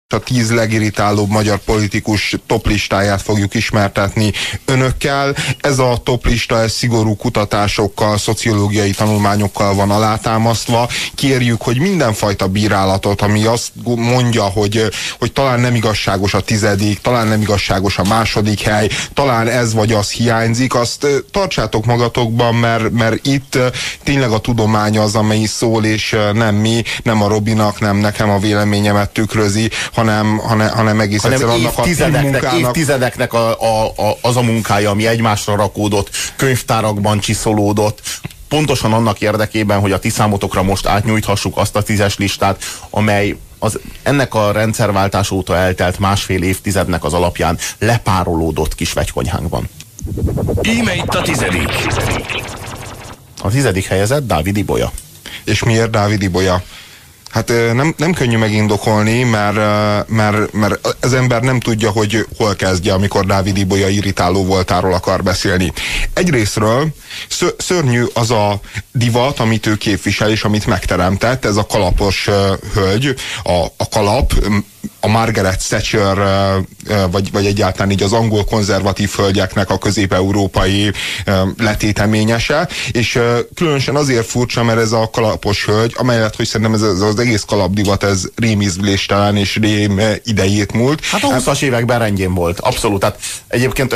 a 10 legirritálóbb magyar politikus toplistáját fogjuk ismertetni önökkel. Ez a toplista, ez szigorú kutatásokkal, szociológiai tanulmányokkal van alátámasztva. Kérjük, hogy mindenfajta bírálatot, ami azt mondja, hogy talán nem igazságos a 10., talán nem igazságos a 2. hely, talán ez vagy az hiányzik, azt tartsátok magatokban, mert itt tényleg a tudomány az, amely szól, és nem mi, nem a Robinak, nem nekem a véleményemet tükrözi, hanem egész egyszerűen annak a évtizedeknek az a munkája, ami egymásra rakódott, könyvtárakban csiszolódott, pontosan annak érdekében, hogy a ti számotokra most átnyújthassuk azt a 10-es listát, amely ennek a rendszerváltás óta eltelt 1,5 évtizednek az alapján lepárolódott kis vegykonyhánkban. Íme itt a 10. A 10. helyezett Dávid Ibolya. És miért Dávid Ibolya? Hát nem könnyű megindokolni, mert az ember nem tudja, hogy hol kezdje, amikor Dávid Ibolya irritáló voltáról akar beszélni. Egyrészről szörnyű az a divat, amit ő képvisel, és amit megteremtett, ez a kalapos hölgy, a kalap, a Margaret Thatcher, vagy egyáltalán így az angol konzervatív hölgyeknek a közép-európai letéteményese, és különösen azért furcsa, mert ez a kalapos hölgy, amellett, hogy szerintem ez az egész kalapdivat, ez rémízléstelen és rém idejét múlt. Hát a 20-as években rendjén volt, abszolút. Hát egyébként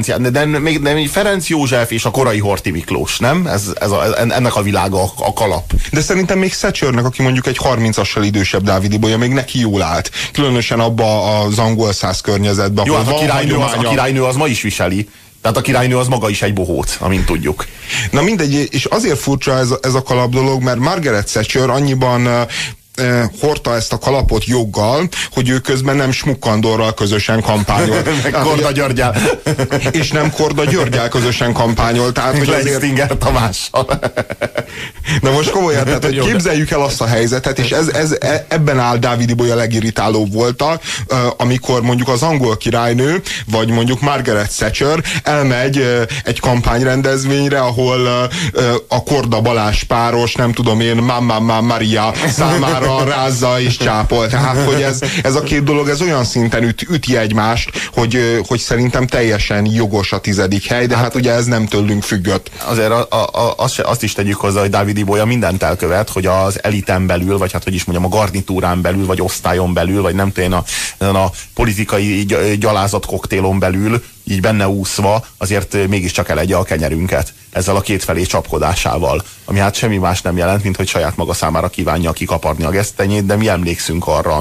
Ferenc József és a korai Horthy Miklós, nem? Ennek a világa a kalap. De szerintem még Thatchernek, aki mondjuk egy 30-assal idősebb Dávid Ibolya, még neki jól állt. Különösen abba az angol száz környezetben. Jó, hát a királynő az ma is viseli. Tehát a királynő az maga is egy bohóc, amint tudjuk. Na mindegy, és azért furcsa ez a kalap dolog, mert Margaret Thatcher annyiban hordta ezt a kalapot joggal, hogy ő közben nem Smukkandorral közösen kampányolt. Meg Korda Györgyel. És nem Korda Györgyel közösen kampanyolt. Tehát, hogy Leistinger Tamással. Na most komolyan, tehát, hogy képzeljük el azt a helyzetet, és ebben áll Dávid Ibolya legirritálóbb volta, amikor mondjuk az angol királynő, vagy mondjuk Margaret Thatcher elmegy egy kampányrendezvényre, ahol a Korda Balázs páros, nem tudom én, Mamma Maria számára rázza és csápol. Tehát, hogy ez a két dolog, ez olyan szinten üti egymást, hogy szerintem teljesen jogos a 10. hely, de hát ugye ez nem tőlünk függött. Azért azt is tegyük hozzá, hogy Dávid Ibolya mindent elkövet, hogy az eliten belül, vagy hát hogy is mondjam, a garnitúrán belül, vagy osztályon belül, vagy nem tudom, a politikai gyalázat koktélon belül, így benne úszva, azért mégiscsak elegye a kenyerünket ezzel a kétfelé csapkodásával, ami hát semmi más nem jelent, mint hogy saját maga számára kívánja kikaparni a gesztenyét, de mi emlékszünk arra,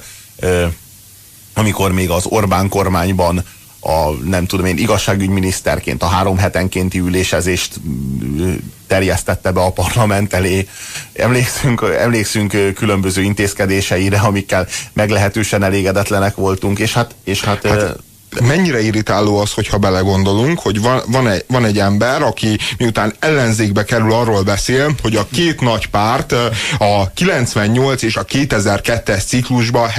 amikor még az Orbán kormányban nem tudom én, igazságügyminiszterként a 3 hetenkénti ülésezést terjesztette be a parlament elé. Emlékszünk különböző intézkedéseire, amikkel meglehetősen elégedetlenek voltunk, és hát mennyire irritáló az, hogyha belegondolunk, hogy van egy ember, aki miután ellenzékbe kerül, arról beszél, hogy a két nagy párt a 98 és a 2002-es ciklusban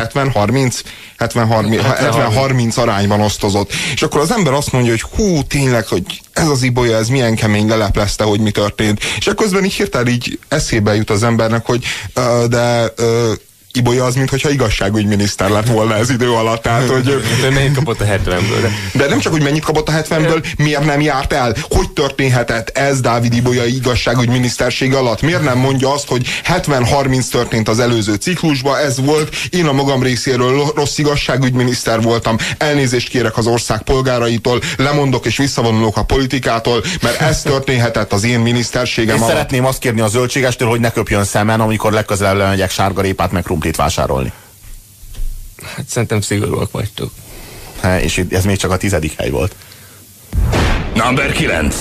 70-30 arányban osztozott. És akkor az ember azt mondja, hogy hú, tényleg, hogy ez az Ibolya, ez milyen kemény, leleplezte, hogy mi történt. És akkor közben így hirtelen így eszébe jut az embernek, hogy Ibolya az, mintha igazságügyminiszter lett volna ez idő alatt. Tehát, hogy mennyit kapott a 70-ből. De nem csak, hogy mennyit kapott a 70-ből, miért nem járt el? Hogy történhetett ez Dávid Ibolya igazságügyminisztersége alatt? Miért nem mondja azt, hogy 70-30 történt az előző ciklusban, ez volt, én a magam részéről rossz igazságügyminiszter voltam, elnézést kérek az ország polgáraitól, lemondok és visszavonulok a politikától, mert ez történhetett az én miniszterségem alatt. Szeretném azt kérni a zöldségestől, hogy ne köpjön szemen, amikor legközelebb lemegyek sárgarépát meg krumplit vásárolni. Hát szerintem szigorúak vagytok. És ez még csak a 10. hely volt. Number 9.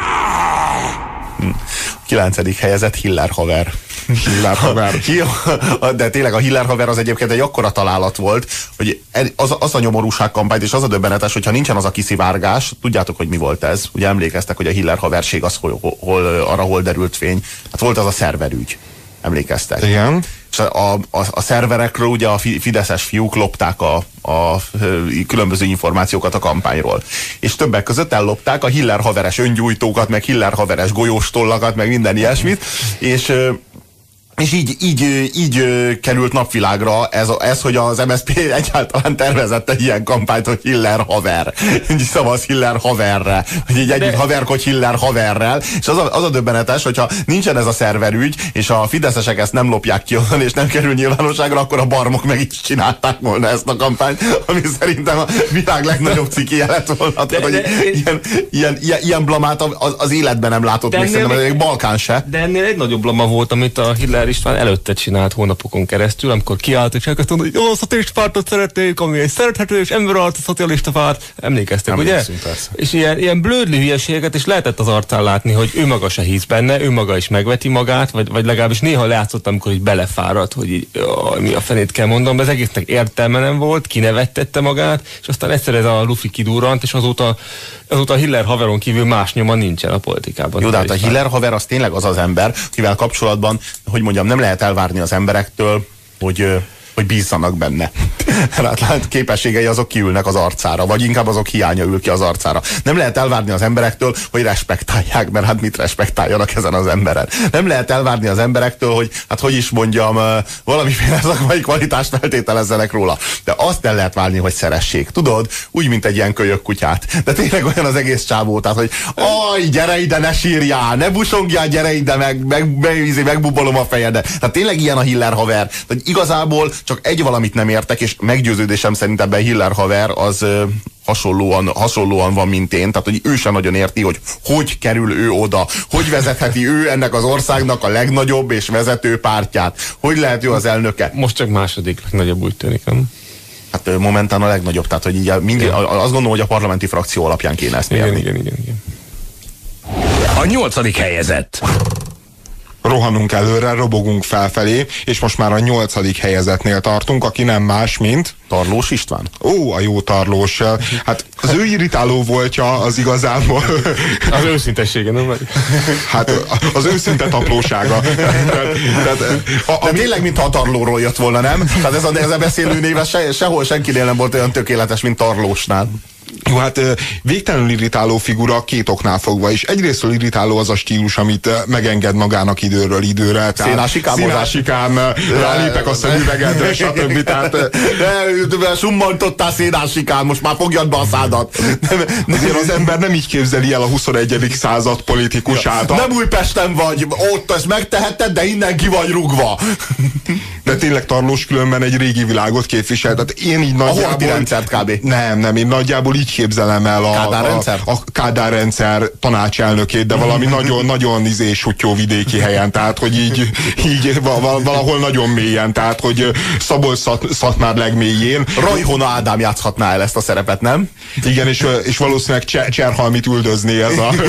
9. helyezett Hiller haver. Hiller haver. De tényleg a Hiller haver az egyébként egy akkora találat volt, hogy az a nyomorúság kampányt, és az a döbbenetes, hogyha nincsen az a kiszivárgás, tudjátok, hogy mi volt ez? Ugye emlékeztek, hogy a Hiller haverség az arra hol derült fény. Hát volt az a szerverügy. Emlékeztek? Igen. És a szerverekről ugye a fideszes fiúk lopták a különböző információkat a kampányról. És többek között ellopták a Hiller haveres öngyújtókat, meg Hiller haveres golyóstollakat, meg minden ilyesmit, és És így került napvilágra ez, hogy az MSZP egyáltalán tervezett egy ilyen kampányt, hogy Hiller haver. Így szavaz Hiller haverre. Hogy így együtt haverkodj Hiller haverrel. És az a döbbenetes, hogyha nincsen ez a szerverügy, és a fideszesek ezt nem lopják ki onnan, és nem kerül nyilvánosságra, akkor a barmok meg is csinálták volna ezt a kampányt, ami szerintem a világ legnagyobb cikkéje lett volna. Ilyen blamát az életben nem látott még szerintem, Balkán se. De ennél egy nagyobb blama volt, amit a Hiller István előtte csinált hónapokon keresztül, amikor kiállt és elkezdte mondani, hogy a szocialista pártot szeretnék, ami egy szerethető és emberarcú szocialista párt. Emlékeztek, ugye? És ilyen blödlő hülyeségeket, és lehetett az arcán látni, hogy ő maga se hisz benne, ő maga is megveti magát, vagy legalábbis néha látszott, amikor így belefáradt, hogy így, mi a fenét kell mondanom, de az egésznek értelme nem volt, kinevettette magát, és aztán egyszer ez a lufi kidurrant, és azóta a Hiller haveron kívül más nyoma nincsen a politikában. Jó, de hát a Hiller haver az tényleg az az ember, kivel kapcsolatban, hogy mondjam, nem lehet elvárni az emberektől, hogy bízzanak benne. Hát képességei azok kiülnek az arcára, vagy inkább azok hiánya ül ki az arcára. Nem lehet elvárni az emberektől, hogy respektálják, mert hát mit respektáljanak ezen az emberen. Nem lehet elvárni az emberektől, hogy hát hogy is mondjam, valamiféle szakmai kvalitást feltételezzenek róla. De azt el lehet várni, hogy szeressék. Tudod, úgy, mint egy ilyen kölyök kutyát. De tényleg olyan az egész csávó, tehát, hogy gyere ide, ne sírjál, ne busongjál, gyere ide, megbubolom a fejedet. Tehát tényleg ilyen a Hiller haver. Tehát igazából csak egy valamit nem értek, és meggyőződésem szerint ebben Hiller haver az hasonlóan van, mint én. Tehát, hogy ő sem nagyon érti, hogy kerül ő oda. Hogy vezetheti ő ennek az országnak a legnagyobb és vezető pártját. Hogy lehet ő az elnöke? Most csak második legnagyobb, úgy tűnik, nem? Hát momentán a legnagyobb. Tehát, hogy így azt gondolom, hogy a parlamenti frakció alapján kéne ezt mérni. Igen. A 8. helyezett. Rohanunk előre, robogunk felfelé, és most már a 8. helyezetnél tartunk, aki nem más, mint... Tarlós István? Ó, a jó Tarlós. Hát az ő irritáló voltja az igazából... Az őszintessége, nem? Hát az őszinte taplósága. De tényleg, mintha a Tarlóról jött volna, nem? Tehát ez a beszélő néve sehol senkinél nem volt olyan tökéletes, mint Tarlósnál. Jó, hát végtelenül irritáló figura két oknál fogva is. Egyrésztől irritáló az a stílus, amit megenged magának időről időre. Szénásikám, rálépek a szemüvegedre, stb. Tehát... Summantottál Szénásikám, most már fogjad be a szádat. Azért az ember nem így képzeli el a 21. század politikusát. Nem Újpesten vagy, ott ezt megtehetted, de innen ki vagy rúgva. De tényleg Tarlós különben egy régi világot képvisel. Tehát én így nagyjából... A Horthy rendszert kb. Nem, én nagyjából így képzelem el a Kádár rendszer tanácselnökét, de valami nagyon sutyó vidéki helyen, tehát hogy így valahol nagyon mélyen, tehát hogy Szabolcs-Szatmár legmélyén. Rajhona Ádám játszhatná el ezt a szerepet, nem? Igen, és valószínűleg Cserhalmit üldözné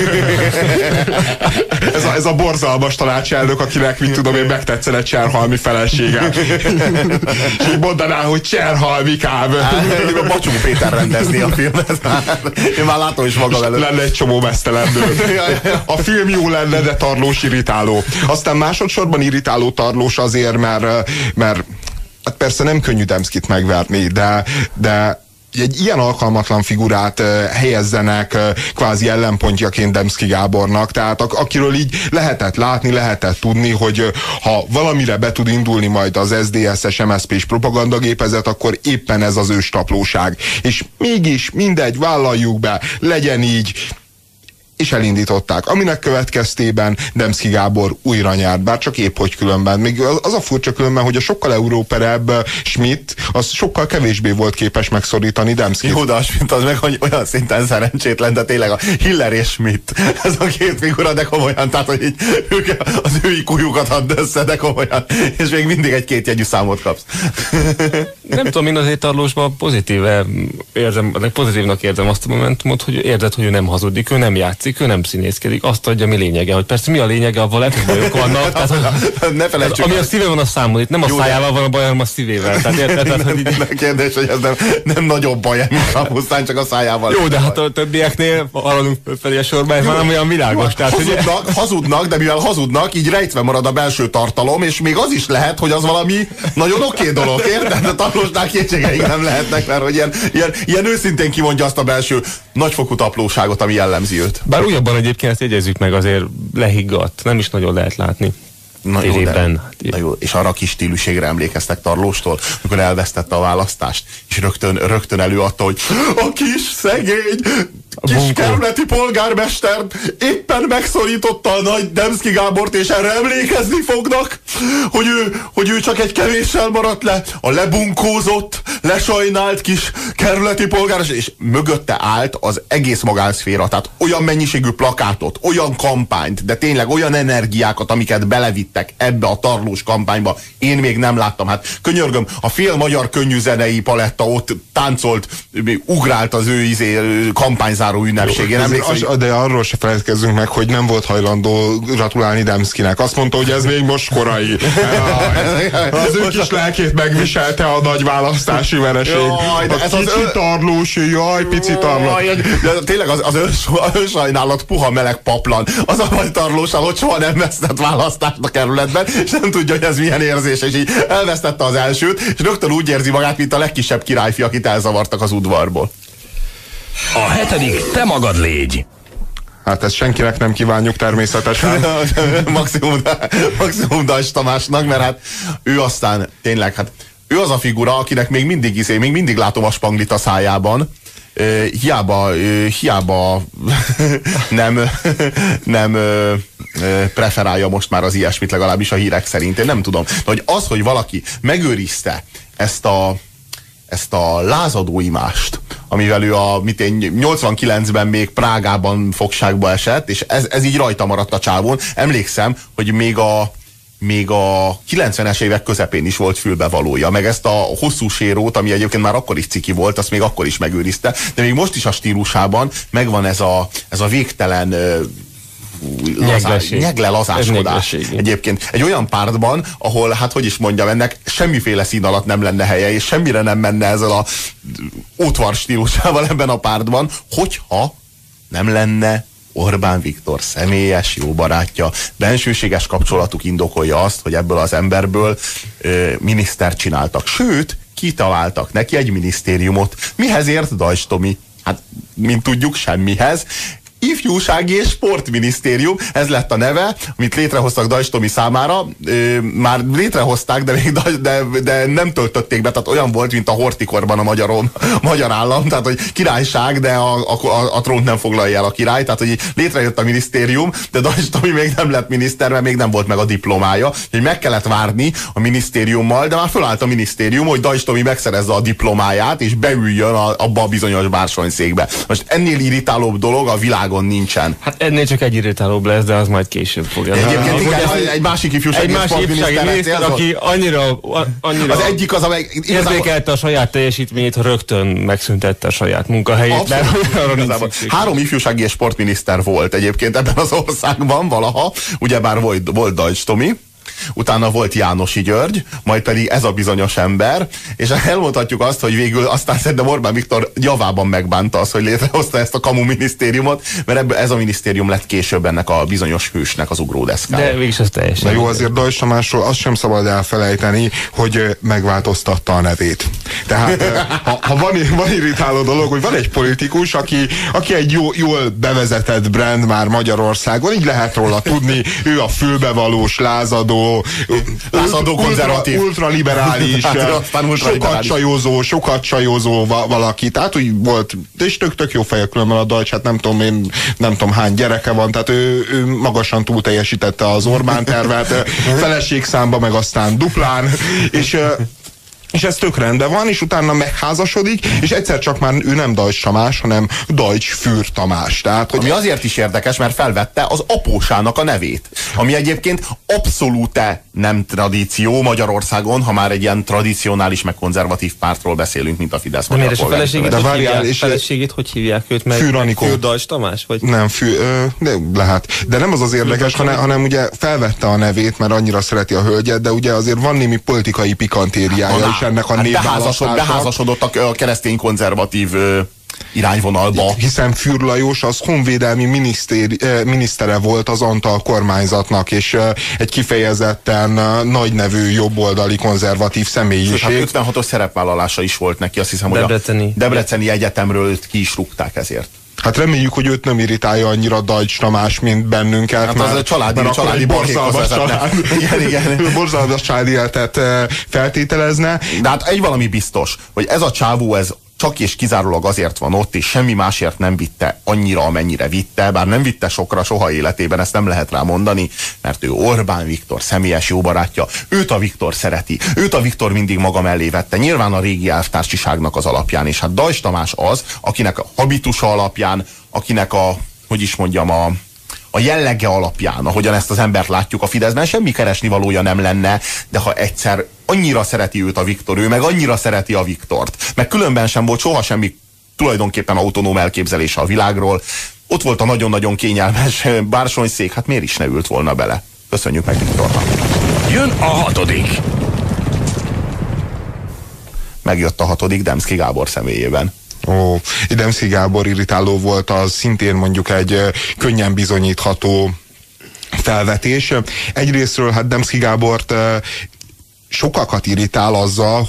ez a borzalmas tanácselnök, akinek, mit tudom én, megtetszene Cserhalmi felesége. És így mondaná, hogy Cserhalmikám. Bacsó Péter rendezni a filmet. Én már látom is magam előtt. Lenne egy csomó mesztelendő. A film jó lenne, de Tarlós irritáló. Aztán másodszorban irritáló Tarlós azért, mert hát persze nem könnyű Demszkit megverni, de egy ilyen alkalmatlan figurát helyezzenek kvázi ellenpontjaként Demszky Gábornak, tehát akiről így lehetett látni, lehetett tudni, hogy ha valamire be tud indulni majd az SZDSZ-es MSZP-s propagandagépezet, akkor éppen ez az őstaplóság. És mégis mindegy, vállaljuk be, legyen így, és elindították. Aminek következtében Demszky Gábor újra nyert, bár csak épp hogy különben. Még az a furcsa különben, hogy a sokkal európerebb Schmidt, az sokkal kevésbé volt képes megszorítani Demszkyt. Jó, de a Schmidt az meg olyan szinten szerencsétlen, de tényleg a Hiller és Schmidt. Ez a két figura, de komolyan, tehát hogy így, ők az ő IQ-jukat add össze, de komolyan, és még mindig egy kétjegyű számot kapsz. Nem tudom, én azért Tarlósban pozitívnak érzem azt a momentumot, hogy érzed, hogy ő nem hazudik, ő nem játszik, ő nem színészkedik, azt adja, mi lényege, hogy persze mi a lényege, avval lehet, hogy bajok vannak, tehát, hogy ne felejtsük, ami a szíve van, a számol, itt nem a szájával van a baj, hanem a szívével. Tehát érted? Nem kérdés, hogy ez nem nagyobb baj, mint a Musztány, csak a szájával. Jó, de hát a többieknél haladunk felé a sorba, ez már nem olyan világos. Hazudnak, de mivel hazudnak, így rejtve marad a belső tartalom, és még az is lehet, hogy az valami nagyon oké dolog, érted? De Tarlósnál kétségeink nem lehetnek, mert hogy ilyen őszintén kimondja azt a belső nagyfokú taplóságot, ami jellemzi őt. Bár újabban egyébként ezt jegyezzük meg, azért lehiggadt, nem is nagyon lehet látni. Na jó, és arra a kis stíluségre emlékeztek Tarlóstól, amikor elvesztette a választást, és rögtön előadta, hogy a kis szegény kis kerületi polgármester éppen megszorította a nagy Demszky Gábort, és erre emlékezni fognak, hogy ő csak egy kevéssel maradt le, a lebunkózott, lesajnált kis kerületi polgármester, és mögötte állt az egész magánszféra, tehát olyan mennyiségű plakátot, olyan kampányt, de tényleg olyan energiákat, amiket belevittek ebbe a Tarlós kampányba, én még nem láttam. Hát könyörgöm, a fél magyar könnyűzenei paletta ott táncolt, ugrált az ő kampányzáró ünnepségén. De arról se feledkezzünk meg, hogy nem volt hajlandó gratulálni Demszkinek. Azt mondta, hogy ez még most korai. Az ő kis lelkét megviselte a nagy választási vereség. Pici Tarlós. Tényleg az önsajnálat puha meleg paplan. Az a nagy Tarlóssal, hogy soha nem vesztett választást a kerületben, és nem tudja, hogy ez milyen érzés, és így elvesztette az elsőt, és rögtön úgy érzi magát, mint a legkisebb királyfi, akit elzavartak az udvarból. A 7. te magad légy. Hát ezt senkinek nem kívánjuk természetesen. maximum Dajcs Tamásnak, mert hát ő aztán tényleg, hát ő az a figura, akinek még mindig látom a spanglit a szájában. Hiába nem preferálja most már az ilyesmit, legalábbis a hírek szerint. Én nem tudom. De hogy az, hogy valaki megőrizte ezt a lázadó imást, amivel ő 89-ben még Prágában fogságba esett, és ez így rajta maradt a csávón. Emlékszem, hogy még a 90-es évek közepén is volt fülbevalója, meg ezt a hosszú sérót, ami egyébként már akkor is ciki volt, azt még akkor is megőrizte, de még most is a stílusában megvan ez a végtelen nyegle lazáskodás. Egyébként egy olyan pártban, ahol, hát hogy is mondjam, ennek semmiféle szín alatt nem lenne helye, és semmire nem menne ezzel a ótvar stílusával ebben a pártban, hogyha nem lenne Orbán Viktor személyes jó barátja, bensőséges kapcsolatuk indokolja azt, hogy ebből az emberből minisztert csináltak. Sőt, kitaláltak neki egy minisztériumot. Mihez ért Dajcs Tomi? Hát, mint tudjuk, semmihez. Ifjúsági és Sportminisztérium, ez lett a neve, amit létrehoztak Dajcs Tomi számára. Már létrehozták, de nem töltötték be, tehát olyan volt, mint a Horthykorban a magyar állam, tehát hogy királyság, de a trónt nem foglalja el a király, tehát hogy létrejött a minisztérium, de Dajcs Tomi még nem lett miniszter, mert még nem volt meg a diplomája, hogy meg kellett várni a minisztériummal, de már fölállt a minisztérium, hogy Dajcs Tomi megszerezze a diplomáját, és beüljön abba a bizonyos bársonyszékbe. Most ennél irritálóbb dolog a világon nincsen. Hát ennél csak egy irritálóbb lesz, de az majd később fogja. Egyébként egy másik ifjúsági miniszter, aki annyira az egyik az, amely érzékelte a saját teljesítményét, rögtön megszüntette a saját munkahelyét. 3 ifjúsági és sportminiszter volt egyébként ebben az országban valaha, ugyebár volt Dajcs Tomi, utána volt Jánosi György, majd pedig ez a bizonyos ember, és elmondhatjuk azt, hogy végül aztán szerintem Orbán Viktor javában megbánta az, hogy létrehozta ezt a kamu minisztériumot, mert ez a minisztérium lett később ennek a bizonyos hősnek az ugródeszkája. De végig az teljesen. Na jó, azért Dajcs Tamásról azt sem szabad elfelejteni, hogy megváltoztatta a nevét. Tehát ha van irritáló dolog, hogy van egy politikus, aki egy jól bevezetett brand már Magyarországon, így lehet róla tudni, ő a fülbevalós, lázadó, konzervatív, ultraliberális, sokat csajozó valaki. Tehát úgy volt, és tök jó feje, különben a Dajcs, hát nem tudom hány gyereke van, tehát ő magasan túl teljesítette az Orbán tervet, feleségszámba meg aztán duplán, és ez tök rendben van, és utána megházasodik, és egyszer csak már ő nem Dajcs Tamás, hanem Dajcs Fűr Tamás. Tehát, hogy ami azért is érdekes, mert felvette az apósának a nevét. Ami egyébként abszolút nem tradíció Magyarországon, ha már egy ilyen tradicionális, meg konzervatív pártról beszélünk, mint a Fidesz. De feleségét hogy hívják őt meg? Fűr Anikó. Fűr Dajcs Tamás? Vagy? Nem, de lehet. De nem az érdekes, hanem ugye felvette a nevét, mert annyira szereti a hölgyet, de ugye azért van némi politikai pikantériája is ennek a névválasztásnak. Beházasodott a keresztény konzervatív irányvonalba. Hiszen Fűr Lajos az honvédelmi minisztere volt az Antal kormányzatnak, és egy kifejezetten nagy nevű jobboldali konzervatív személyiség. Hát 56-os szerepvállalása is volt neki, azt hiszem, hogy a Debreceni Egyetemről ki is rúgták ezért. Hát reméljük, hogy őt nem irritálja annyira Deutsch Tamás, mint bennünket. Hát az a családi borzalmas család. Igen. Borzalmas családi életet feltételezne. De hát egy valami biztos, hogy ez a csávó, ez csak és kizárólag azért van ott, és semmi másért nem vitte annyira, amennyire vitte, bár nem vitte sokra soha életében, ezt nem lehet rá mondani, mert ő Orbán Viktor személyes jó barátja, őt a Viktor szereti, őt a Viktor mindig maga mellé vette, nyilván a régi elvtársiságnak az alapján, és hát Deutsch Tamás az, akinek a habitusa alapján, akinek hogy is mondjam, a jellege alapján, ahogyan ezt az embert látjuk a Fideszben, semmi keresnivalója nem lenne, de ha egyszer annyira szereti őt a Viktor, ő meg annyira szereti a Viktort, meg különben sem volt soha semmi tulajdonképpen autonóm elképzelése a világról, ott volt a nagyon-nagyon kényelmes bársonyszék, hát miért is ne ült volna bele? Köszönjük meg Viktornak. Jön a 6. Megjött a 6. Demszky Gábor személyében. Demszky Gábor irritáló volt, az szintén mondjuk egy könnyen bizonyítható felvetés. Egyrésztről hát Demszky Gábort sokakat irritál azzal,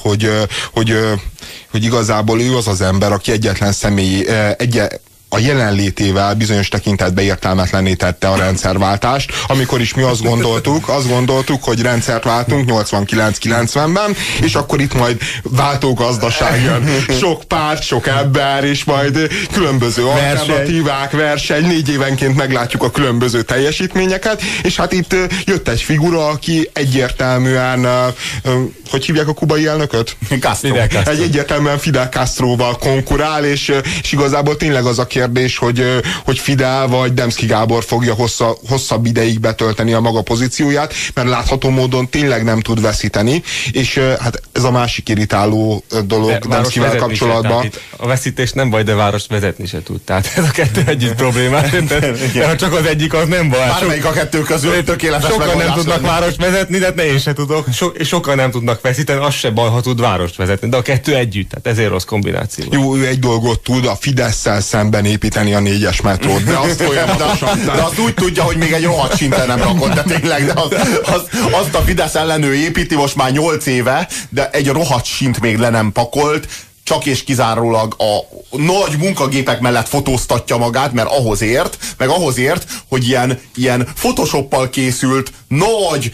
hogy igazából ő az az ember, aki egyetlen személy, a jelenlétével bizonyos tekintetben értelmetlenné tette a rendszerváltást, amikor is mi azt gondoltuk, hogy rendszert váltunk 89-90-ben, és akkor itt majd váltógazdaság jön. Sok párt, sok ember, és majd különböző alternatívák, verseny, 4 évenként meglátjuk a különböző teljesítményeket, és hát itt jött egy figura, aki egyértelműen, hogy hívják a kubai elnököt? Castro. Egy egyértelműen Fidel Castroval konkurál, és igazából tényleg az a kérdés, hogy Fidel vagy Demszky Gábor fogja hosszabb ideig betölteni a maga pozícióját, mert látható módon tényleg nem tud veszíteni, és hát ez a másik irritáló dolog Demszkyvel kapcsolatban. A veszítés nem baj, de várost vezetni se tud. Tehát ez a kettő együtt problémás. De ha csak az egyik, az nem baj. Bármelyik a kettő közül tökéletes sokan nem tudnak várost vezetni, de ne én se tudok. És sokan nem tudnak veszíteni, az se baj, ha tud várost vezetni. De a kettő együtt, tehát ezért rossz kombináció. Jó, ő egy dolgot tud, a Fidesszel szemben építeni a 4-es metrót, de azt folyamatosan. De azt úgy tudja, hogy még egy rohadt szinten nem rakott, de tényleg, de azt a Fidesz ellen ő építi most már 8 éve, de egy rohadt sint még le nem pakolt, csak és kizárólag a nagy munkagépek mellett fotóztatja magát, mert ahhoz ért, hogy ilyen photoshoppal készült nagy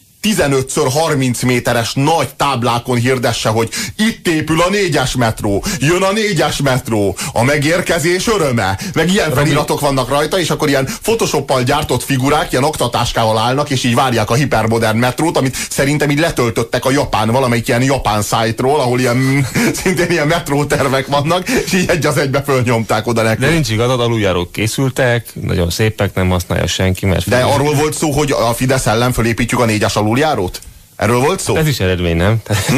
15x30 méteres nagy táblákon hirdesse, hogy itt épül a 4-es metró, jön a 4-es metró, a megérkezés öröme, meg ilyen feliratok vannak rajta, és akkor ilyen photoshoppal gyártott figurák, ilyen oktatáskával állnak, és így várják a hipermodern metrót, amit szerintem így letöltöttek a valamelyik ilyen japán szájtról, ahol szintén ilyen metrótervek vannak, és így egy az egybe fölnyomták oda nekünk. De nincs igazad, aluljárók készültek, nagyon szépek, nem használja senki, mert... De arról volt szó, hogy a Fidesz ellen fölépítjük a 4-es aluljárót? Erről volt szó? Ez is eredmény, nem?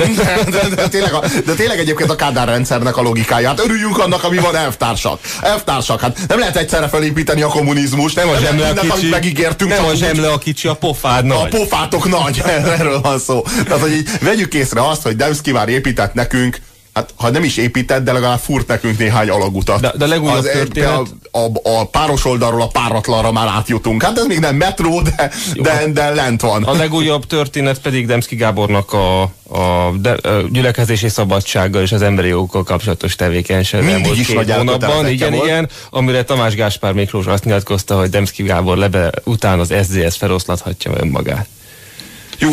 De tényleg egyébként a Kádár rendszernek a logikáját. Örüljünk annak, ami van, elvtársak. Hát nem lehet egyszerre felépíteni a kommunizmust. Nem a zsemle a kicsi. Megígértünk. Nem a zsemle a kicsi, a pofád nagy. A pofátok nagy. Erről van szó. Tehát, hogy így vegyük észre azt, hogy Demszky már épített nekünk, hát ha nem is épített, de legalább fúrt nekünk néhány alagutat. De legújabb történet... A páros oldalról a páratlanra már átjutunk. Hát ez még nem metró, de lent van. A legújabb történet pedig Demszky Gábornak a gyülekezési szabadsággal és az emberi jogokkal kapcsolatos tevékenység. Mindig is nagy hónapban, igen, amire Tamás Gáspár Miklós azt nyilatkozta, hogy Demszky Gábor után az SZDSZ feloszlathatja önmagát. Jó,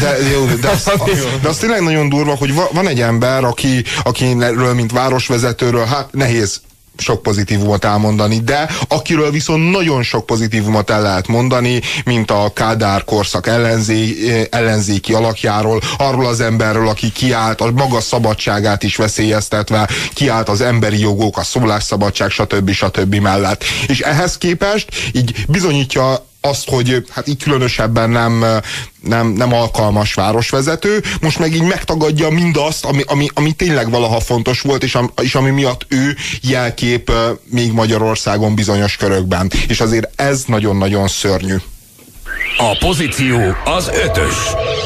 de az tényleg nagyon durva, hogy van egy ember, akiről, mint városvezetőről, hát nehéz sok pozitívumot elmondani, de akiről viszont nagyon sok pozitívumot el lehet mondani, mint a Kádár korszak ellenzéki alakjáról, arról az emberről, aki kiállt, a maga szabadságát is veszélyeztetve, kiállt az emberi jogok, a szólásszabadság, stb. Mellett. És ehhez képest így bizonyítja azt, hogy hát így különösebben nem alkalmas városvezető, most meg így megtagadja mindazt, ami tényleg valaha fontos volt, és ami miatt ő jelkép még Magyarországon bizonyos körökben. És azért ez nagyon-nagyon szörnyű. A pozíció az 5-ös.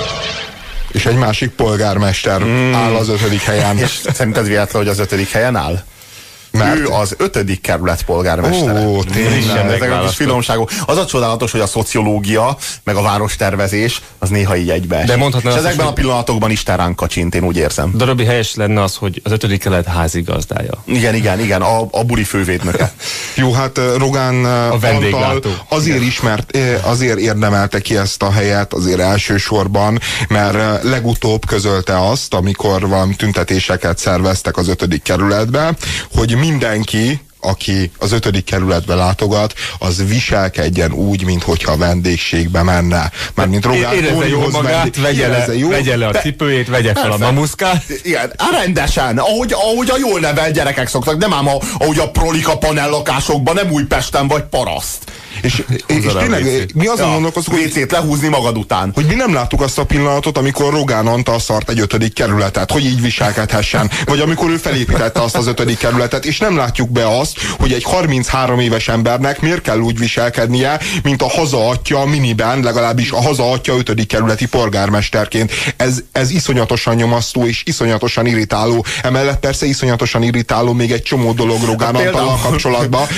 És egy másik polgármester áll az 5. helyen. És szerinted véletlen, hogy az 5. helyen áll? Ő az 5. kerület polgármestere. Ó, tényleg. Ezek a kis finomságok. Az a csodálatos, hogy a szociológia, meg a várostervezés, az néha így egybeesik. De mondhatná és azt ezekben is, a pillanatokban Isten ránk kacsint, én úgy érzem. Darabbi helyes lenne az, hogy az 5. kerület házigazdája. Igen, a buri fővédnöke. Jó, hát Rogán Antal azért ismert, azért érdemelte ki ezt a helyet, azért elsősorban, mert legutóbb közölte azt, amikor valami tüntetéseket szerveztek az 5. kerületbe, hogy mindenki, aki az 5. kerületbe látogat, az viselkedjen úgy, minthogyha vendégségbe menne. Mármint Rogán érezze jól magát, vegye le a cipőjét, vegye fel a mamuszkát. Igen, rendesen, ahogy a jól nevelt gyerekek szoktak, nem ám ahogy a prolika panellakásokban, nem Újpesten vagy paraszt. És tényleg, mi azon gondolkozunk, hogy WC-t lehúzni magad után. Hogy mi nem láttuk azt a pillanatot, amikor Rogán Antal szart egy 5. kerületet, hogy így viselkedhessen. Vagy amikor ő felépítette azt az 5. kerületet, és nem látjuk be azt, hogy egy 33 éves embernek miért kell úgy viselkednie, mint a hazaatya miniben, legalábbis a hazaatya 5. kerületi polgármesterként. Ez iszonyatosan nyomasztó és iszonyatosan irritáló. Emellett persze iszonyatosan irritáló még egy csomó dolog Rogán Antallal kapcsolatban.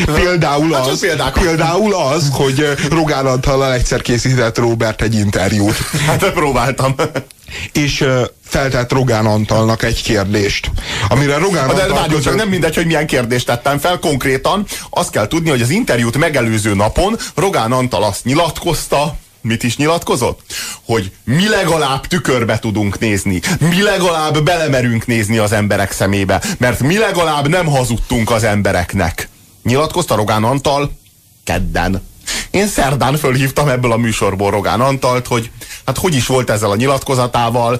Például az, hogy Rogán Antallal egyszer készített Róbert egy interjút. Hát próbáltam. És feltett Rogán Antalnak egy kérdést, amire Rogán Antal... De várjunk csak, nem mindegy, hogy milyen kérdést tettem fel. Konkrétan azt kell tudni, hogy az interjút megelőző napon Rogán Antal azt nyilatkozta, mit is nyilatkozott? Hogy mi legalább tükörbe tudunk nézni, mi legalább belemerünk nézni az emberek szemébe, mert mi legalább nem hazudtunk az embereknek. Nyilatkozta Rogán Antal kedden. Én szerdán fölhívtam ebből a műsorból Rogán Antalt, hogy hát hogy is volt ezzel a nyilatkozatával.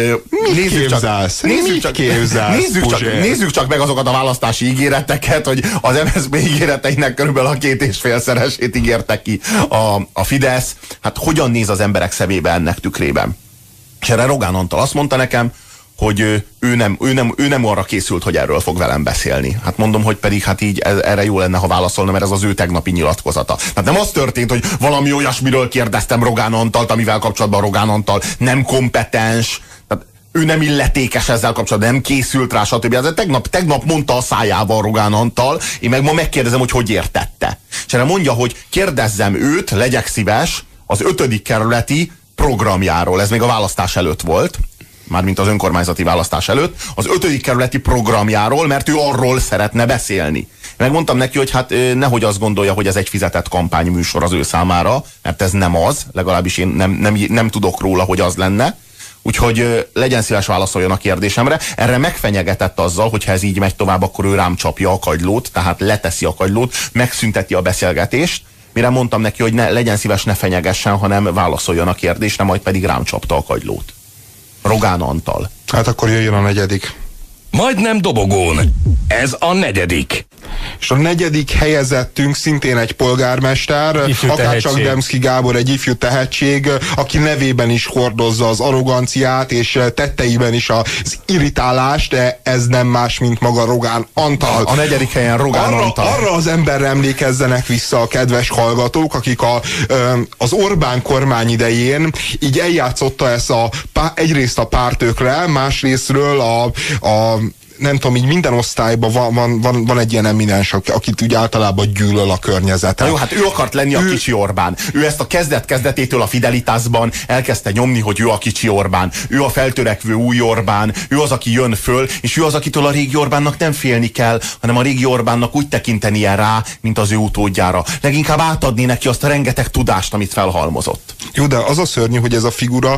Nézzük csak meg azokat a választási ígéreteket, hogy az MSZP ígéreteinek körülbelül a 2,5-szeresét ígérte ki a Fidesz. Hát hogyan néz az emberek szemébe ennek tükrében? És erre Rogán Antal azt mondta nekem, hogy ő nem arra készült, hogy erről fog velem beszélni. Hát mondom, hogy pedig hát így erre jó lenne, ha válaszolna, mert ez az ő tegnapi nyilatkozata. Hát nem az történt, hogy valami olyasmiről kérdeztem Rogán Antalt, amivel kapcsolatban Rogán Antal nem kompetens, tehát ő nem illetékes ezzel kapcsolatban, nem készült rá, stb. Ez tegnap mondta a szájával Rogán Antal, én meg ma megkérdezem, hogy értette. És erre mondja, hogy kérdezzem őt, legyek szíves, az 5. kerületi programjáról. Ez még a választás előtt volt. Mármint az önkormányzati választás előtt, az 5. kerületi programjáról, mert ő arról szeretne beszélni. Megmondtam neki, hogy hát nehogy azt gondolja, hogy ez egy fizetett kampányműsor az ő számára, mert ez nem az, legalábbis én nem tudok róla, hogy az lenne. Úgyhogy legyen szíves, válaszoljon a kérdésemre. Erre megfenyegetett azzal, hogy ha ez így megy tovább, akkor ő rám csapja a kagylót, tehát leteszi a kagylót, megszünteti a beszélgetést. Mire mondtam neki, hogy legyen szíves, ne fenyegessen, hanem válaszoljon a kérdésre, majd pedig rám csapta a kagylót. Rogán Antal. Hát akkor jöjjön a 4. Majdnem dobogón. Ez a 4. És a 4. helyezettünk szintén egy polgármester, akárcsak Demszky Gábor, egy ifjú tehetség, aki nevében is hordozza az arroganciát, és tetteiben is az irritálást, de ez nem más, mint maga Rogán Antal. A 4. helyen Rogán Antal. Arra az emberre emlékezzenek vissza a kedves hallgatók, akik az Orbán kormány idején így eljátszotta ezt egyrészt a pártökre, másrésztről nem tudom, így minden osztályban van egy ilyen eminens, akit úgy általában gyűlöl a környezete. Jó, hát ő akart lenni a kicsi Orbán. Ő ezt a kezdetétől a Fidelitasban elkezdte nyomni, hogy ő a kicsi Orbán. Ő a feltörekvő új Orbán. Ő az, aki jön föl, és ő az, akitől a régi Orbánnak nem félni kell, hanem a régi Orbánnak úgy tekintenie rá, mint az ő utódjára. Leginkább átadni neki azt a rengeteg tudást, amit felhalmozott. Jó, de az a szörnyű, hogy ez a figura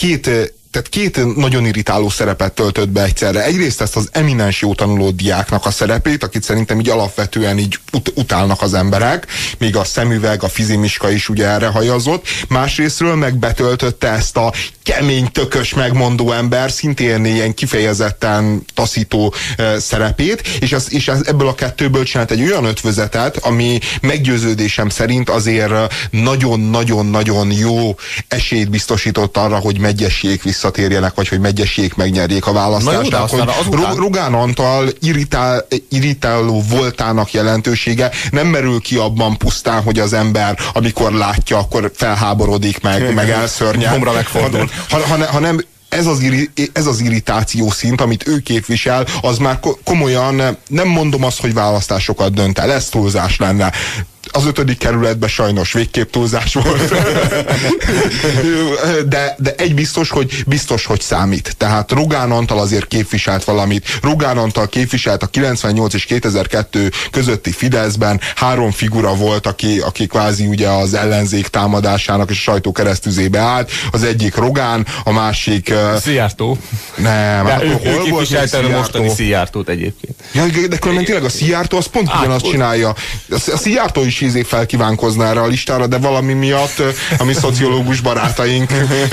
két nagyon irritáló szerepet töltött be egyszerre. Egyrészt ezt az eminens jó tanuló diáknak a szerepét, akit szerintem így alapvetően így utálnak az emberek, még a szemüveg, a fizimiska is ugye erre hajazott. Másrésztről meg betöltötte ezt a kemény, tökös, megmondó ember, szintén ilyen kifejezetten taszító szerepét, és ebből a kettőből csinált egy olyan ötvözetet, ami meggyőződésem szerint azért nagyon-nagyon-nagyon jó esélyt biztosított arra, hogy megyességek visszatérjenek, vagy hogy megyességek megnyerjék a választást. Rogán Antal irritáló voltának jelentősége nem merül ki abban pusztán, hogy az ember, amikor látja, akkor felháborodik meg elszörnyed. Homra megfordul. Hanem ez az irritáció szint, amit ő képvisel, az már komolyan, nem mondom azt, hogy választásokat dönt el, ez túlzás lenne. Az 5. kerületben sajnos végképp túlzás volt. de egy biztos, hogy számít. Tehát Rogán Antal azért képviselt valamit. Rogán Antal képviselt a 98 és 2002 közötti Fideszben. 3 figura volt, aki kvázi ugye az ellenzék támadásának és a sajtó keresztüzébe állt. Az egyik Rogán, a másik... Szijjártó. Nem, hát hol volt képviselte a mostani Szijjártót egyébként. Ja, de különben tényleg a Szijjártó az pont ugyanazt csinálja. A Szijjártó is felkívánkozna erre a listára, de valami miatt a mi szociológus barátaink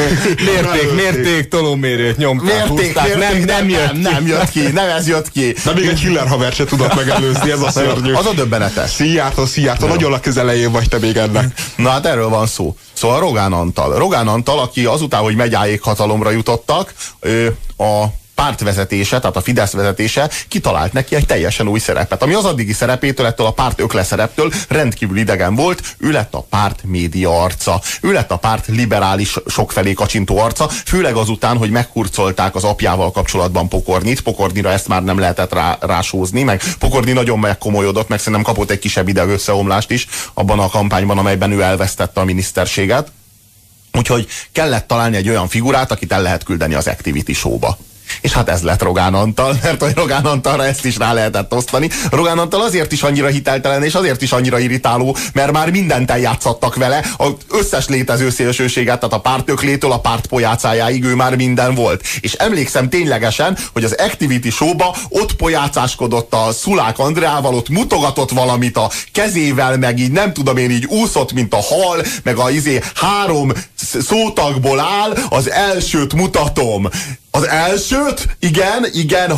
mérték, tolómérőt nyomták, nem jött ki, nem ez jött ki. De még egy Hiller haver se tudott megelőzni, ez a szörnyű. Az a döbbenetes. Szijjártó, nagyon a közelején vagy te még ennek. Na hát erről van szó. Szóval Rogán Antal, aki azután, hogy megyáig hatalomra jutottak, a pártvezetése, tehát a Fidesz vezetése kitalált neki egy teljesen új szerepet, ami az addigi szerepétől, ettől a párt ökleszereptől rendkívül idegen volt. Ő lett a párt média arca. Ő lett a párt liberális, sokfelé kacsintó arca, főleg azután, hogy meghurcolták az apjával kapcsolatban Pokornit. Pokornira ezt már nem lehetett rásózni, meg Pokorni nagyon megkomolyodott, meg szerintem kapott egy kisebb ideg összeomlást is abban a kampányban, amelyben ő elvesztette a miniszterséget. Úgyhogy kellett találni egy olyan figurát, akit el lehet küldeni az Activity Show-ba. És hát ez lett Rogán Antal, mert hogy Rogán Antalra ezt is rá lehetett osztani. Rogán Antal azért is annyira hiteltelen, és azért is annyira irritáló, mert már mindent eljátszattak vele, az összes létező szélsőséget, tehát a pártöklétől a párt pojácájáig ő már minden volt. És emlékszem ténylegesen, hogy az Activity Show-ba ott pojácáskodott a Szulák Andreával, ott mutogatott valamit a kezével, meg így nem tudom én, így úszott, mint a hal, meg a 3 szótagból áll, az elsőt mutatom. Az elsőt? Igen,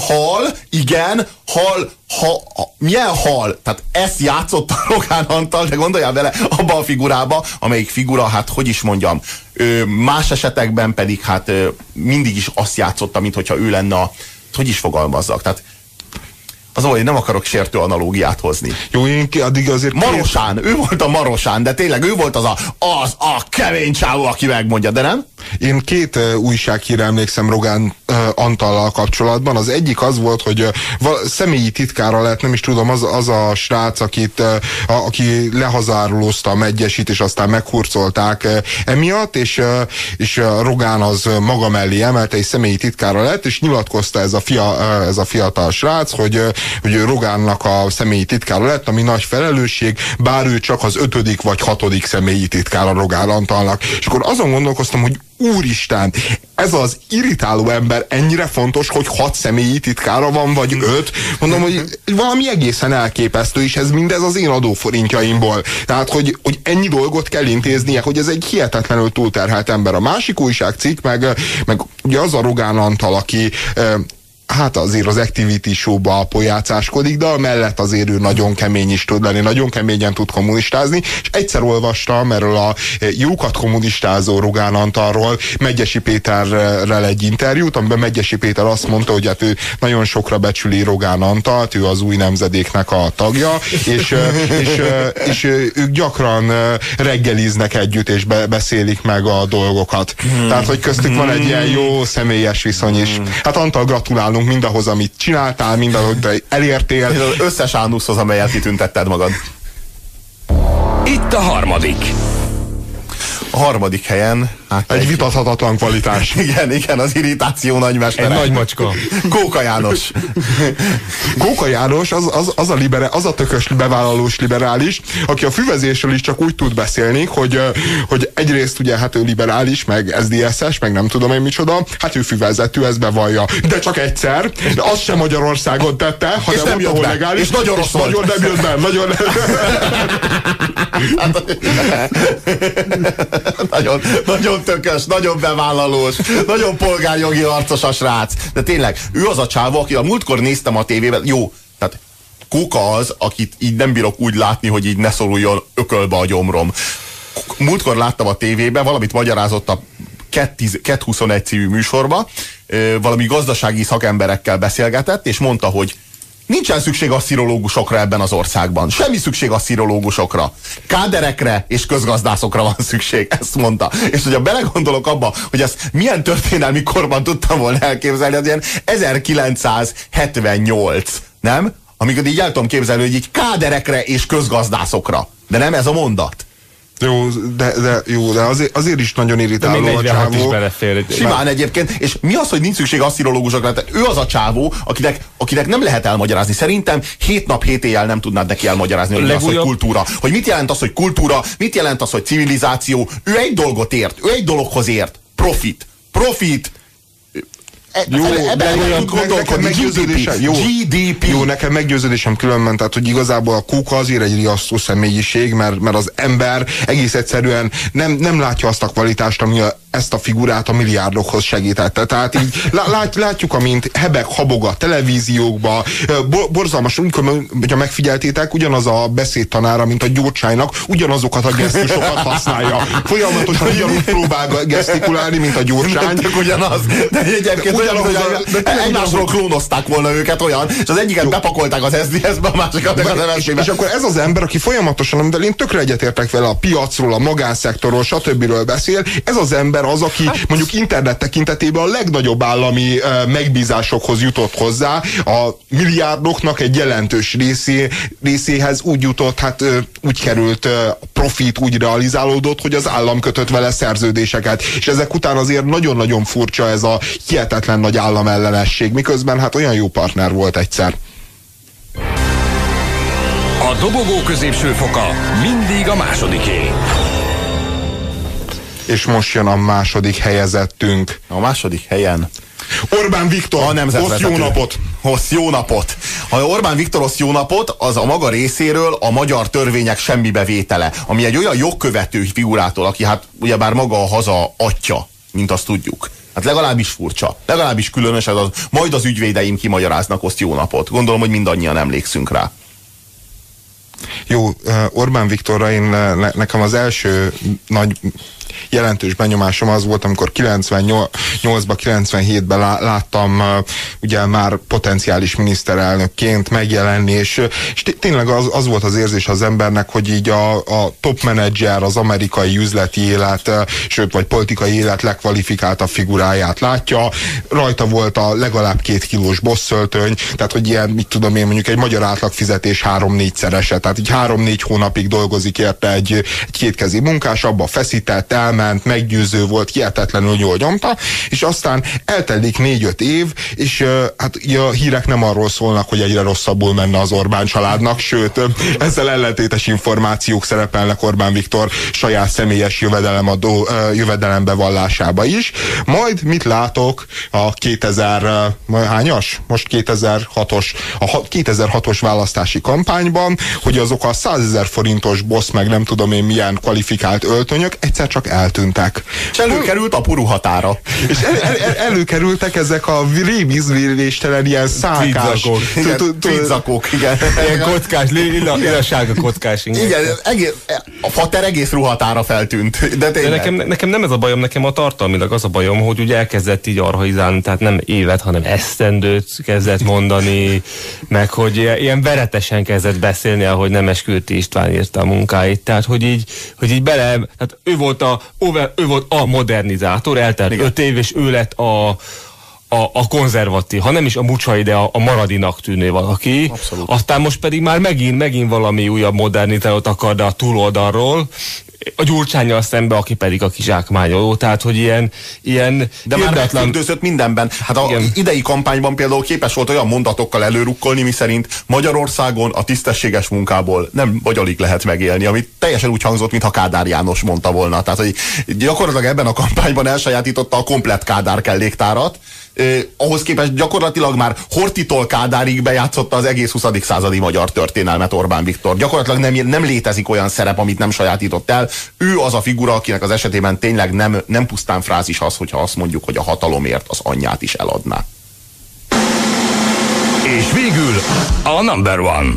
hal, milyen hal? Tehát ezt játszott a Rogán Antal, de gondoljál bele abba a figurába, amelyik figura, hát hogy is mondjam, más esetekben pedig hát mindig is azt játszotta, mintha ő lenne hogy is fogalmazzak, tehát az olyan, nem akarok sértő analógiát hozni. Jó, én addig azért... Marosán, ő volt a Marosán, de tényleg ő volt az a kemény csávó, aki megmondja, de nem? Én 2 újsághírre emlékszem Rogán Antallal kapcsolatban. Az egyik az volt, hogy személyi titkára lett, nem is tudom, az a srác, aki lehazárulózta a Megyesit, és aztán meghurcolták emiatt, és Rogán az maga mellé emelte, és személyi titkára lett, és nyilatkozta ez a fiatal srác, hogy Rogánnak a személyi titkára lett, ami nagy felelősség, bár ő csak az 5. vagy 6. személyi titkára Rogán Antalnak. És akkor azon gondolkoztam, hogy úristen, ez az irritáló ember ennyire fontos, hogy 6 személyi titkára van, vagy 5. Mondom, hogy valami egészen elképesztő, és ez mindez az én adóforintjaimból. Tehát, hogy ennyi dolgot kell intéznie, hogy ez egy hihetetlenül túlterhelt ember. A másik újságcikk, meg ugye az a Rogán Antal, aki hát azért az Activity Show-ba pojácáskodik, de mellett azért ő nagyon kemény is tud lenni, nagyon keményen tud kommunistázni, és egyszer olvastam erről a jókat kommunistázó Rogán Antalról Megyesi Péterrel egy interjút, amiben Megyesi Péter azt mondta, hogy hát ő nagyon sokra becsüli Rogán Antalt, ő az új nemzedéknek a tagja, és ők gyakran reggeliznek együtt, és beszélik meg a dolgokat. Tehát, hogy köztük van egy ilyen jó személyes viszony is. Hát Antal, gratulálunk mindahhoz, amit csináltál, mindahhoz, hogy elértél. Az összes ánuszhoz, amelyet kitüntetted magad. Itt a harmadik. A harmadik helyen... Hát egy vitathatatlan kvalitás. Igen, az irritáció nagymestere. Egy nagy macska. Kóka János. Kóka János az a tökös bevállalós liberális, aki a füvezésről is csak úgy tud beszélni, hogy egyrészt ugye hát ő liberális, meg SZDSZ-es, meg nem tudom én micsoda, hát ő füvezetű, ezt bevallja. De csak egyszer, de azt sem Magyarországon tette, hanem nem jött be. legális, és nagyon rossz volt. Nagyon nem jött be, nagyon tökös, nagyon bevállalós, nagyon polgárjogi arcos a srác. De tényleg, ő az a csávó, aki a múltkor néztem a tévében, jó, tehát Kóka az, akit így nem bírok úgy látni, hogy így ne szoruljon ökölbe a gyomrom. Múltkor láttam a tévében, valamit magyarázott a 221 című műsorba, valami gazdasági szakemberekkel beszélgetett, és mondta, hogy Nincsen szükség asszirológusokra ebben az országban. Semmi szükség asszirológusokra. Káderekre és közgazdászokra van szükség, ezt mondta. És hogyha belegondolok abba, hogy ezt milyen történelmi korban tudtam volna elképzelni, az ilyen 1978, nem? Amikor így el tudom képzelni, hogy így káderekre és közgazdászokra. De nem ez a mondat. Jó, de azért is nagyon irritáló a csávó. Simán egyébként, és mi az, hogy nincs szükség asszirológusokra? Tehát ő az a csávó, akinek nem lehet elmagyarázni. Szerintem 7 nap, 7 éjjel nem tudnád neki elmagyarázni, hogy az, hogy kultúra. Hogy mit jelent az, hogy kultúra, mit jelent az, hogy civilizáció. Ő egy dolgot ért, ő egy dologhoz ért. Profit. GDP. Nekem meggyőződésem különben, tehát, hogy igazából a Kóka azért egy riasztó személyiség, mert az ember egész egyszerűen nem látja azt a kvalitást, ami ezt a figurát a milliárdokhoz segítette. Tehát így látjuk, amint hebeg, habog a televíziókba, borzalmas, hogyha megfigyeltétek, ugyanaz a beszédtanára, mint a Gyurcsánynak, ugyanazokat a gesztusokat használja. Folyamatosan ugyanúgy próbál gesztikulálni, mint a Gyurcsány. Ugyanaz, de egyébként egymásról klónozták volna őket olyan, és az egyiket bepakolták az SZDSZ-be, a másikat meg az MSZP-be. És akkor ez az ember, aki folyamatosan, amivel én tökre egyetértek vele, a piacról, a magánszektorról, stb. Beszél, ez az ember az, aki mondjuk internet tekintetében a legnagyobb állami megbízásokhoz jutott hozzá, a milliárdoknak egy jelentős részéhez úgy jutott, úgy került profit, úgy realizálódott, hogy az állam kötött vele szerződéseket. És ezek után azért nagyon-nagyon furcsa ez a hihetetlen nagy államellenesség, miközben olyan jó partner volt egyszer. A dobogó középső foka mindig a másodiké. És most jön a második helyezettünk. A második helyen Orbán Viktor, hossz jó napot! Hossz jó napot! Ha Orbán Viktor hossz jó napot, az a maga részéről a magyar törvények semmibevétele, ami egy olyan jogkövető figurától, aki ugyebár maga a haza atya, mint azt tudjuk. Legalábbis furcsa, legalábbis különös, majd az ügyvédeim kimagyaráznak, hossz jó napot. Gondolom, hogy mindannyian emlékszünk rá. Jó, Orbán Viktorra nekem az első nagy jelentős benyomásom az volt, amikor 98-ban, 97-ben láttam ugye már potenciális miniszterelnökként megjelenni, és tényleg az volt az érzés az embernek, hogy így a top menedzser, az amerikai üzleti élet, sőt, vagy politikai élet legkvalifikáltabb figuráját látja. Rajta volt a legalább 2 kilós bosszöltöny, tehát hogy ilyen, mit tudom én, mondjuk egy magyar átlagfizetés 3-4-szerese, tehát így 3-4 hónapig dolgozik érte egy kétkezi munkás, abba feszített, elment, meggyőző volt, hihetetlenül jól nyomta, és aztán eltelik 4-5 év, és a hírek nem arról szólnak, hogy egyre rosszabbul menne az Orbán családnak, sőt, ezzel ellentétes információk szerepelnek Orbán Viktor saját személyes jövedelembevallásába is. Majd mit látok a 2000-hányas? Most 2006-os, a 2006-os választási kampányban, hogy azok a 100 000 forintos bossz, meg nem tudom én milyen kvalifikált öltönyök egyszer csak eltűntek. És előkerült a puruhatára. És előkerültek ezek a rémizvéléstelen ilyen szálkás tweedzakók, igen. Ilyen kockás, lila-sárga kockás. Igen, a fater egész ruhatára feltűnt. De nekem nem ez a bajom, nekem a tartalmilag az a bajom, hogy ugye elkezdett így arhaizálni, tehát nem évet, hanem esztendőt kezdett mondani, meg hogy ilyen veretesen kezdett beszélni, ahogy Nemeskürti István írta a munkáit, tehát hogy így bele, tehát ő volt a modernizátor, eltelt 5 év, és ő lett a konzervatív, ha nem is a Mucsai, de a Maradinak tűnő valaki. Abszolút. Aztán most pedig már megint valami újabb modernizációt akar, de a túloldalról, a Gyurcsánnyal szembe, aki pedig a kizsákmányoló, tehát hogy ilyen de már megfürdőzött mindenben. Hát a idei kampányban például képes volt olyan mondatokkal előrukkolni, miszerint Magyarországon a tisztességes munkából nem vagy alig lehet megélni, ami teljesen úgy hangzott, mintha Kádár János mondta volna. Tehát, hogy gyakorlatilag ebben a kampányban elsajátította a komplett Kádár kelléktárat, ahhoz képest gyakorlatilag már Horthytól Kádárig bejátszotta az egész 20. századi magyar történelmet Orbán Viktor. Gyakorlatilag nem létezik olyan szerep, amit nem sajátított el. Ő az a figura, akinek az esetében tényleg nem pusztán frázis az, hogyha azt mondjuk, hogy a hatalomért az anyját is eladná. És végül a number one.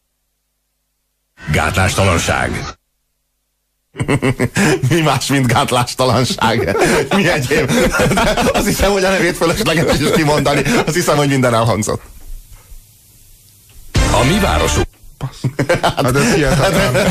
Gátlástalanság. Mi más, mint gátlástalanság? Mi egyéb? Azt hiszem, hogy a nevét fölösleges is kimondani. Azt hiszem, hogy minden elhangzott. mi városunk. Hát ez hihetetlen.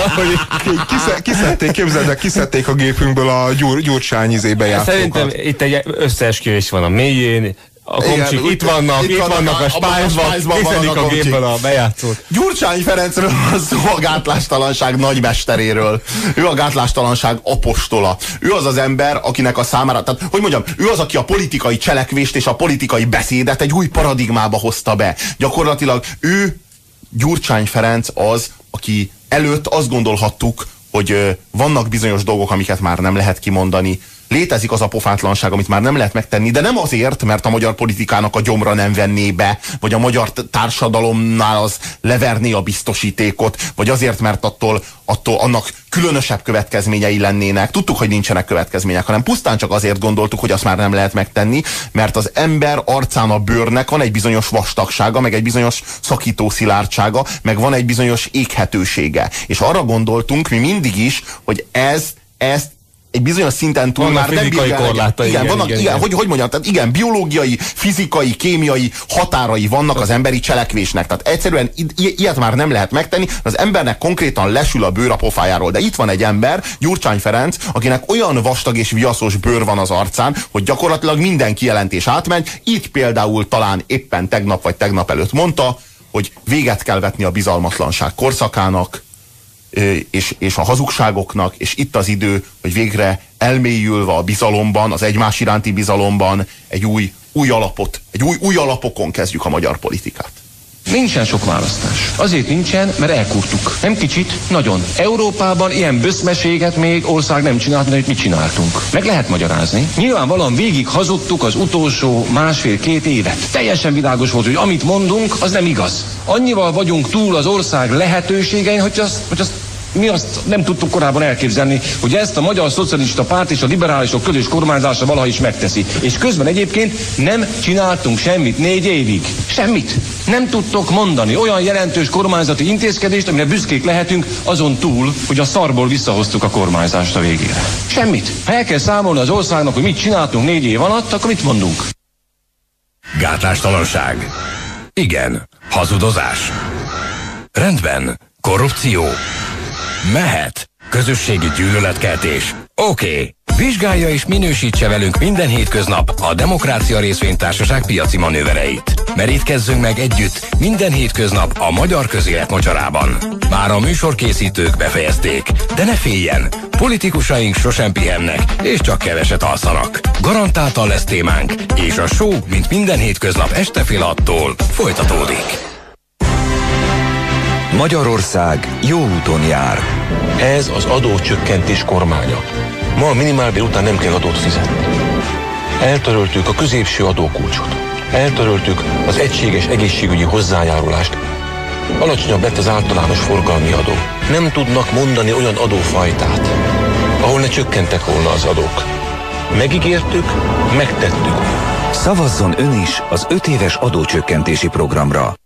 Kiszedték a gépünkből a Gyurcsány bejátszókat. Szerintem itt egy összeesküvés van a mélyén. A komcsik itt vannak a Spice-ban, kiszedik a gépből a bejátszót. Gyurcsány Ferencről van szó, a gátlástalanság nagymesteréről. Ő a gátlástalanság apostola. Ő az az ember, akinek a számára, tehát hogy mondjam, ő az, aki a politikai cselekvést és a politikai beszédet egy új paradigmába hozta be. Gyakorlatilag ő, Gyurcsány Ferenc az, aki előtt azt gondolhattuk, hogy vannak bizonyos dolgok, amiket már nem lehet kimondani. Létezik az a pofátlanság, amit már nem lehet megtenni, de nem azért, mert a magyar politikának a gyomra nem venné be, vagy a magyar társadalomnál az leverné a biztosítékot, vagy azért, mert attól annak különösebb következményei lennének. Tudtuk, hogy nincsenek következmények, hanem pusztán csak azért gondoltuk, hogy azt már nem lehet megtenni, mert az ember arcán a bőrnek van egy bizonyos vastagsága, meg egy bizonyos szakító szilárdsága, meg van egy bizonyos éghetősége. És arra gondoltunk mi mindig is, hogy ezt egy bizonyos szinten túl vannak már nem bírja korlátai. Igen, hogy mondjam, tehát igen, biológiai, fizikai, kémiai határai vannak az emberi cselekvésnek. Tehát egyszerűen ilyet már nem lehet megtenni, az embernek konkrétan lesül a bőr a pofájáról. De itt van egy ember, Gyurcsány Ferenc, akinek olyan vastag és viaszos bőr van az arcán, hogy gyakorlatilag minden kijelentés átmegy. Így például talán éppen tegnap vagy tegnap előtt mondta, hogy véget kell vetni a bizalmatlanság korszakának, és a hazugságoknak, és itt az idő, hogy végre elmélyülve a bizalomban, az egymás iránti bizalomban egy új alapokon kezdjük a magyar politikát. Nincsen sok választás. Azért nincsen, mert elkurtuk. Nem kicsit, nagyon. Európában ilyen böszmeséget még ország nem csinált, mint mit csináltunk. Meg lehet magyarázni. Nyilvánvalóan végig hazudtuk az utolsó 1,5-2 évet. Teljesen világos volt, hogy amit mondunk, az nem igaz. Annyival vagyunk túl az ország lehetőségein, hogy azt mi azt nem tudtuk korábban elképzelni, hogy ezt a Magyar Szocialista Párt és a liberálisok közös kormányzása valaha is megteszi. És közben egyébként nem csináltunk semmit 4 évig. Semmit. Nem tudtok mondani olyan jelentős kormányzati intézkedést, amire büszkék lehetünk, azon túl, hogy a szarból visszahoztuk a kormányzást a végére. Semmit. Ha el kell számolni az országnak, hogy mit csináltunk 4 év alatt, akkor mit mondunk? Gátlástalanság. Igen. Hazudozás. Rendben. Korrupció. Mehet. Közösségi gyűlöletkeltés. Oké. Vizsgálja és minősítse velünk minden hétköznap a Demokrácia Részvénytársaság piaci manővereit. Merítkezzünk meg együtt minden hétköznap a magyar közélet mocsarában. Már a műsorkészítők befejezték, de ne féljen, politikusaink sosem pihennek, és csak keveset alszanak. Garantáltan lesz témánk, és a show, mint minden hétköznap este fél 6-tól folytatódik. Magyarország jó úton jár. Ez az adócsökkentés kormánya. Ma a minimálbér után nem kell adót fizetni. Eltöröltük a középső adókulcsot. Eltöröltük az egységes egészségügyi hozzájárulást. Alacsonyabb lett az általános forgalmi adó. Nem tudnak mondani olyan adófajtát, ahol ne csökkentek volna az adók. Megígértük, megtettük. Szavazzon ön is az 5 éves adócsökkentési programra.